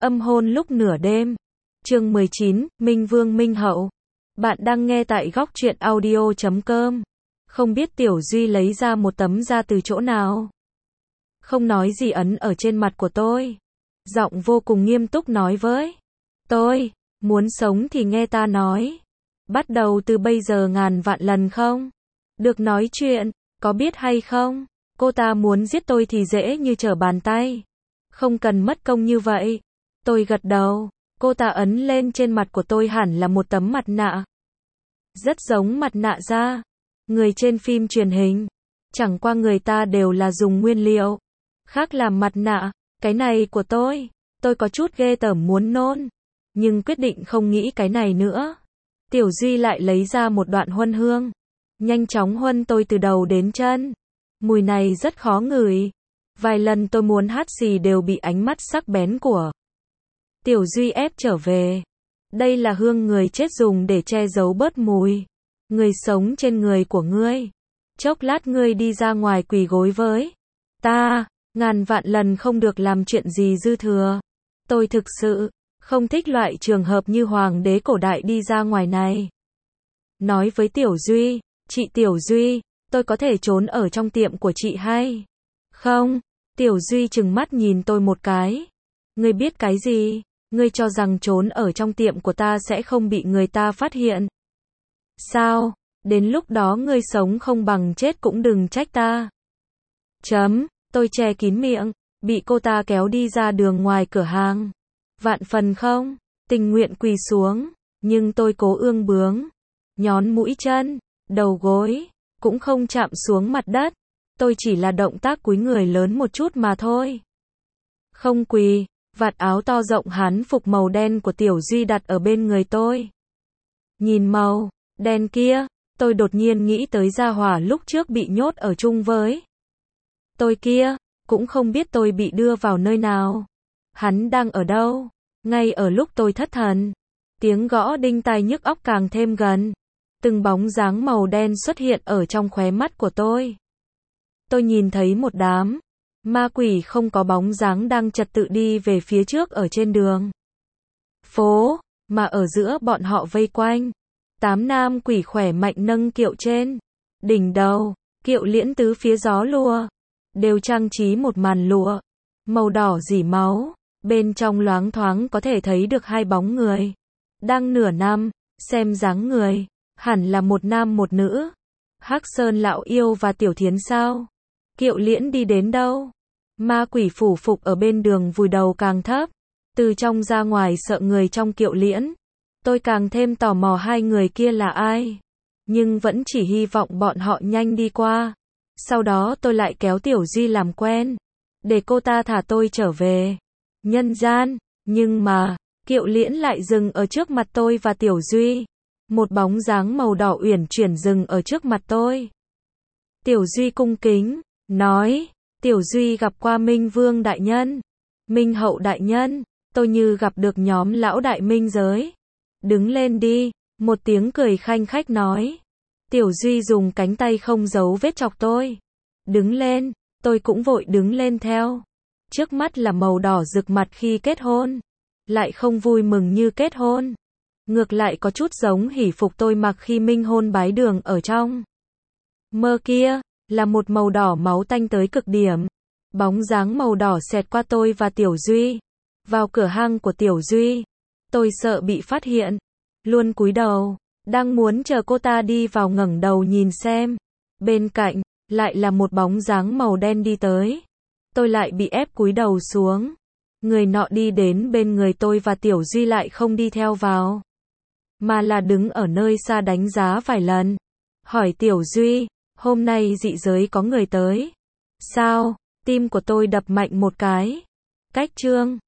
Âm hôn lúc nửa đêm. Chương 19, Minh Vương Minh Hậu. Bạn đang nghe tại góc truyện audio.com. Không biết Tiểu Duy lấy ra một tấm da từ chỗ nào. Không nói gì ấn ở trên mặt của tôi. Giọng vô cùng nghiêm túc nói với tôi, muốn sống thì nghe ta nói. Bắt đầu từ bây giờ ngàn vạn lần không được nói chuyện, có biết hay không? Cô ta muốn giết tôi thì dễ như trở bàn tay. Không cần mất công như vậy. Tôi gật đầu. Cô ta ấn lên trên mặt của tôi hẳn là một tấm mặt nạ. Rất giống mặt nạ da người trên phim truyền hình. Chẳng qua người ta đều là dùng nguyên liệu khác làm mặt nạ. Cái này của tôi có chút ghê tởm muốn nôn. Nhưng quyết định không nghĩ cái này nữa. Tiểu Duy lại lấy ra một đoạn huân hương. Nhanh chóng huân tôi từ đầu đến chân. Mùi này rất khó ngửi. Vài lần tôi muốn hắt xì đều bị ánh mắt sắc bén của Tiểu Duy ép trở về. Đây là hương người chết dùng để che giấu bớt mùi người sống trên người của ngươi. Chốc lát ngươi đi ra ngoài quỳ gối với ta, ngàn vạn lần không được làm chuyện gì dư thừa. Tôi thực sự không thích loại trường hợp như hoàng đế cổ đại đi ra ngoài này. Nói với Tiểu Duy, chị Tiểu Duy, tôi có thể trốn ở trong tiệm của chị hay không? Tiểu Duy trừng mắt nhìn tôi một cái. Ngươi biết cái gì? Ngươi cho rằng trốn ở trong tiệm của ta sẽ không bị người ta phát hiện? Sao? Đến lúc đó ngươi sống không bằng chết cũng đừng trách ta. Tôi che kín miệng, bị cô ta kéo đi ra đường ngoài cửa hàng. Vạn phần không tình nguyện quỳ xuống, nhưng tôi cố ương bướng. Nhón mũi chân, đầu gối, cũng không chạm xuống mặt đất. Tôi chỉ là động tác cúi người lớn một chút mà thôi. Không quỳ, vạt áo to rộng hán phục màu đen của Tiểu Duy đặt ở bên người tôi. Nhìn màu đen kia, tôi đột nhiên nghĩ tới gia hỏa lúc trước bị nhốt ở chung với tôi kia, cũng không biết tôi bị đưa vào nơi nào. Hắn đang ở đâu? Ngay ở lúc tôi thất thần, tiếng gõ đinh tai nhức óc càng thêm gần. Từng bóng dáng màu đen xuất hiện ở trong khóe mắt của tôi. Tôi nhìn thấy một đám ma quỷ không có bóng dáng đang trật tự đi về phía trước ở trên đường phố, mà ở giữa bọn họ vây quanh 8 nam quỷ khỏe mạnh nâng kiệu trên đỉnh đầu. Kiệu liễn tứ phía gió lùa, đều trang trí một màn lụa màu đỏ rỉ máu. Bên trong loáng thoáng có thể thấy được hai bóng người đang nửa nằm, xem dáng người hẳn là một nam một nữ. Hắc Sơn lão yêu và Tiểu Thiến sao? Kiệu liễn đi đến đâu? Ma quỷ phủ phục ở bên đường vùi đầu càng thấp. Từ trong ra ngoài sợ người trong kiệu liễn. Tôi càng thêm tò mò hai người kia là ai. Nhưng vẫn chỉ hy vọng bọn họ nhanh đi qua. Sau đó tôi lại kéo Tiểu Duy làm quen, để cô ta thả tôi trở về nhân gian. Nhưng mà kiệu liễn lại dừng ở trước mặt tôi và Tiểu Duy. Một bóng dáng màu đỏ uyển chuyển dừng ở trước mặt tôi. Tiểu Duy cung kính nói, Tiểu Duy gặp qua Minh Vương đại nhân, Minh Hậu đại nhân. Tôi như gặp được nhóm lão đại minh giới. Đứng lên đi, một tiếng cười khanh khách nói. Tiểu Duy dùng cánh tay không giấu vết chọc tôi. Đứng lên, tôi cũng vội đứng lên theo. Trước mắt là màu đỏ rực mặt khi kết hôn, lại không vui mừng như kết hôn. Ngược lại có chút giống hỷ phục tôi mặc khi minh hôn bái đường ở trong mơ kia, là một màu đỏ máu tanh tới cực điểm. Bóng dáng màu đỏ xẹt qua tôi và Tiểu Duy. Vào cửa hang của Tiểu Duy, tôi sợ bị phát hiện, luôn cúi đầu, đang muốn chờ cô ta đi vào ngẩng đầu nhìn xem. Bên cạnh, lại là một bóng dáng màu đen đi tới. Tôi lại bị ép cúi đầu xuống. Người nọ đi đến bên người tôi và Tiểu Duy lại không đi theo vào, mà là đứng ở nơi xa đánh giá vài lần. Hỏi Tiểu Duy, hôm nay dị giới có người tới sao? Tim của tôi đập mạnh một cái. Cách chương